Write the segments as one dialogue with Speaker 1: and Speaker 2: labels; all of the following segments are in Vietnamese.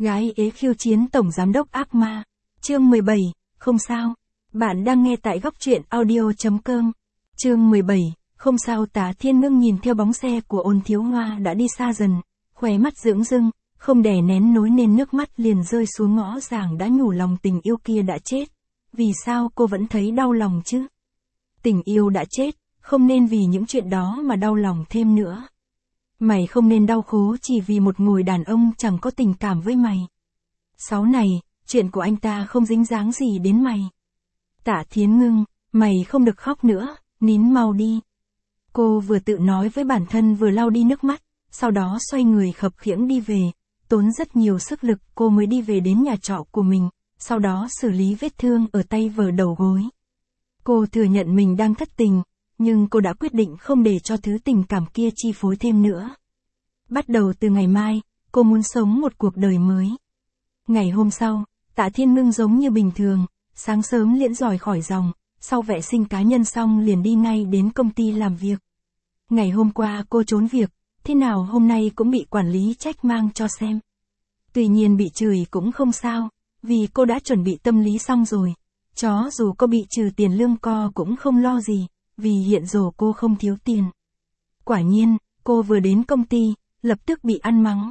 Speaker 1: Gái ế khiêu chiến tổng giám đốc ác ma. Chương 17, không sao. Bạn đang nghe tại góc truyện audio.com. Chương 17, không sao. Tả Thiên Ngưng nhìn theo bóng xe của Ôn Thiếu Hoa đã đi xa dần, khóe mắt dửng dưng, không đè nén nổi nên nước mắt liền rơi xuống. Ngõ Giảng đã nhủ lòng tình yêu kia đã chết. Vì sao cô vẫn thấy đau lòng chứ? Tình yêu đã chết, không nên vì những chuyện đó mà đau lòng thêm nữa. Mày không nên đau khổ chỉ vì một người đàn ông chẳng có tình cảm với mày. Sau này, chuyện của anh ta không dính dáng gì đến mày. Tả Thiên Ngưng, mày không được khóc nữa, nín mau đi. Cô vừa tự nói với bản thân vừa lau đi nước mắt, sau đó xoay người khập khiễng đi về. Tốn rất nhiều sức lực cô mới đi về đến nhà trọ của mình, sau đó xử lý vết thương ở tay và đầu gối. Cô thừa nhận mình đang thất tình, nhưng cô đã quyết định không để cho thứ tình cảm kia chi phối thêm nữa. Bắt đầu từ ngày mai, cô muốn sống một cuộc đời mới. Ngày hôm sau, Tạ Thiên Ngưng giống như bình thường, sáng sớm liễn rỏi khỏi giòng, sau vệ sinh cá nhân xong liền đi ngay đến công ty làm việc. Ngày hôm qua cô trốn việc, thế nào hôm nay cũng bị quản lý trách mang cho xem. Tuy nhiên bị chửi cũng không sao, vì cô đã chuẩn bị tâm lý xong rồi. Chó dù có bị trừ tiền lương co cũng không lo gì, vì hiện giờ cô không thiếu tiền. Quả nhiên, cô vừa đến công ty, lập tức bị ăn mắng.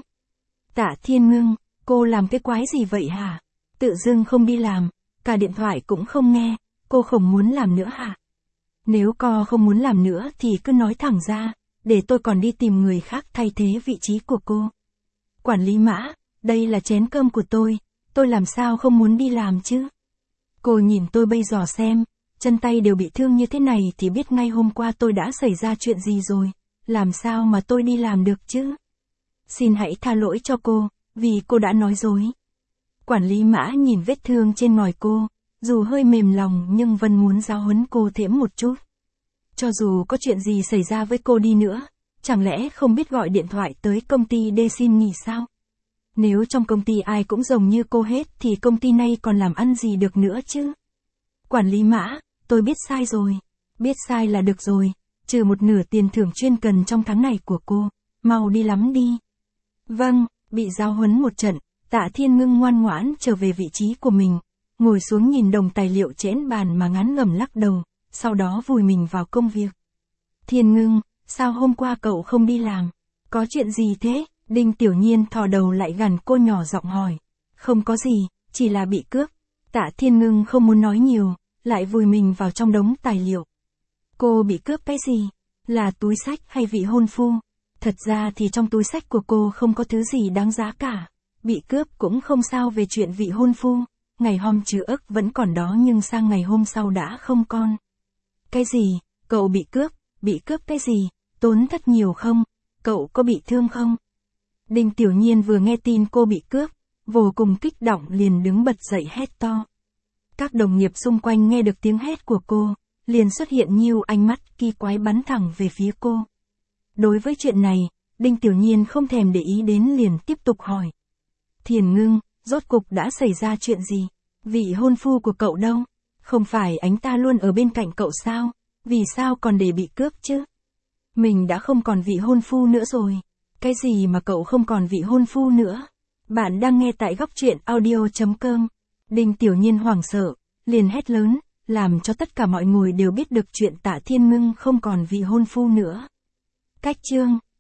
Speaker 1: Tạ Thiên Ngưng, cô làm cái quái gì vậy hả? Tự dưng không đi làm, cả điện thoại cũng không nghe, cô không muốn làm nữa hả? Nếu cô không muốn làm nữa thì cứ nói thẳng ra, để tôi còn đi tìm người khác thay thế vị trí của cô. Quản lý Mã, đây là chén cơm của tôi làm sao không muốn đi làm chứ? Cô nhìn tôi bây giờ xem, chân tay đều bị thương như thế này thì biết ngay hôm qua tôi đã xảy ra chuyện gì rồi, làm sao mà tôi đi làm được chứ? Xin hãy tha lỗi cho cô, vì cô đã nói dối. Quản lý Mã nhìn vết thương trên ngòi cô, dù hơi mềm lòng nhưng vẫn muốn giáo huấn cô thêm một chút. Cho dù có chuyện gì xảy ra với cô đi nữa, chẳng lẽ không biết gọi điện thoại tới công ty để xin nghỉ sao? Nếu trong công ty ai cũng giống như cô hết thì công ty này còn làm ăn gì được nữa chứ? Quản lý Mã, tôi biết sai rồi. Biết sai là được rồi, trừ một nửa tiền thưởng chuyên cần trong tháng này của cô, mau đi lắm đi. Vâng, bị giáo huấn một trận, Tạ Thiên Ngưng ngoan ngoãn trở về vị trí của mình, ngồi xuống nhìn đống tài liệu trên bàn mà ngán ngẩm lắc đầu, sau đó vùi mình vào công việc. Thiên Ngưng, sao hôm qua cậu không đi làm? Có chuyện gì thế? Đinh Tiểu Nhiên thò đầu lại gần cô nhỏ giọng hỏi. Không có gì, chỉ là bị cướp. Tạ Thiên Ngưng không muốn nói nhiều, lại vùi mình vào trong đống tài liệu. Cô bị cướp cái gì? Là túi xách hay vị hôn phu? Thật ra thì trong túi xách của cô không có thứ gì đáng giá cả. Bị cướp cũng không sao về chuyện vị hôn phu. Ngày hôm trừ ức vẫn còn đó nhưng sang ngày hôm sau đã không còn. Cái gì? Cậu bị cướp? Bị cướp cái gì? Tốn thất nhiều không? Cậu có bị thương không? Đinh Tiểu Nhiên vừa nghe tin cô bị cướp, vô cùng kích động liền đứng bật dậy hét to. Các đồng nghiệp xung quanh nghe được tiếng hét của cô, liền xuất hiện nhiều ánh mắt kỳ quái bắn thẳng về phía cô. Đối với chuyện này, Đinh Tiểu Nhiên không thèm để ý đến liền tiếp tục hỏi. Thiên Ngưng, rốt cục đã xảy ra chuyện gì? Vị hôn phu của cậu đâu? Không phải anh ta luôn ở bên cạnh cậu sao? Vì sao còn để bị cướp chứ? Mình đã không còn vị hôn phu nữa rồi. Cái gì mà cậu không còn vị hôn phu nữa? Bạn đang nghe tại góc truyện audio.com. Đinh Tiểu Nhiên hoảng sợ, liền hét lớn, làm cho tất cả mọi người đều biết được chuyện Tạ Thiên Ngưng không còn vị hôn phu nữa. Cách chương